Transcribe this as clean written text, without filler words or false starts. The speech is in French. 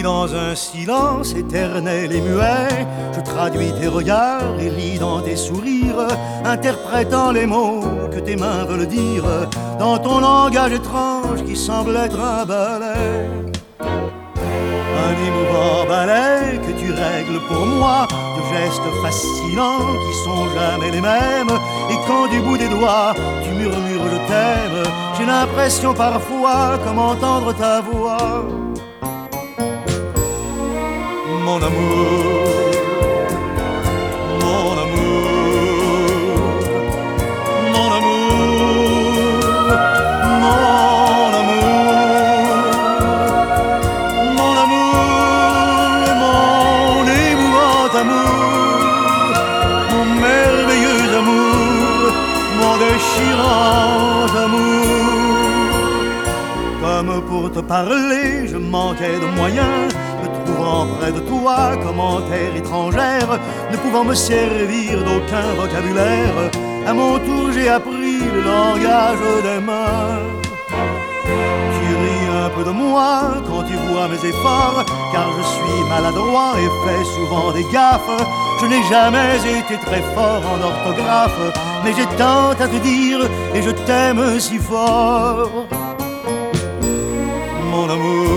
dans un silence éternel et muet, je traduis tes regards et lis dans tes sourires, interprétant les mots que tes mains veulent dire, dans ton langage étrange qui semble être un ballet. Un émouvant ballet que tu règles pour moi, de gestes fascinants qui sont jamais les mêmes. Et quand du bout des doigts tu murmures je t'aime, j'ai l'impression parfois comme entendre ta voix. Mon amour, mon amour, mon amour, mon amour, mon amour, mon émouvant amour, mon merveilleux amour, mon déchirant amour. Comme pour te parler, je manquais de moyens, me trouvant près de toi comme en terre étrangère, ne pouvant me servir d'aucun vocabulaire. À mon tour j'ai appris le langage des mains. Tu ris un peu de moi quand tu vois mes efforts, car je suis maladroit et fais souvent des gaffes. Je n'ai jamais été très fort en orthographe, mais j'ai tant à te dire et je t'aime si fort. Mon amour,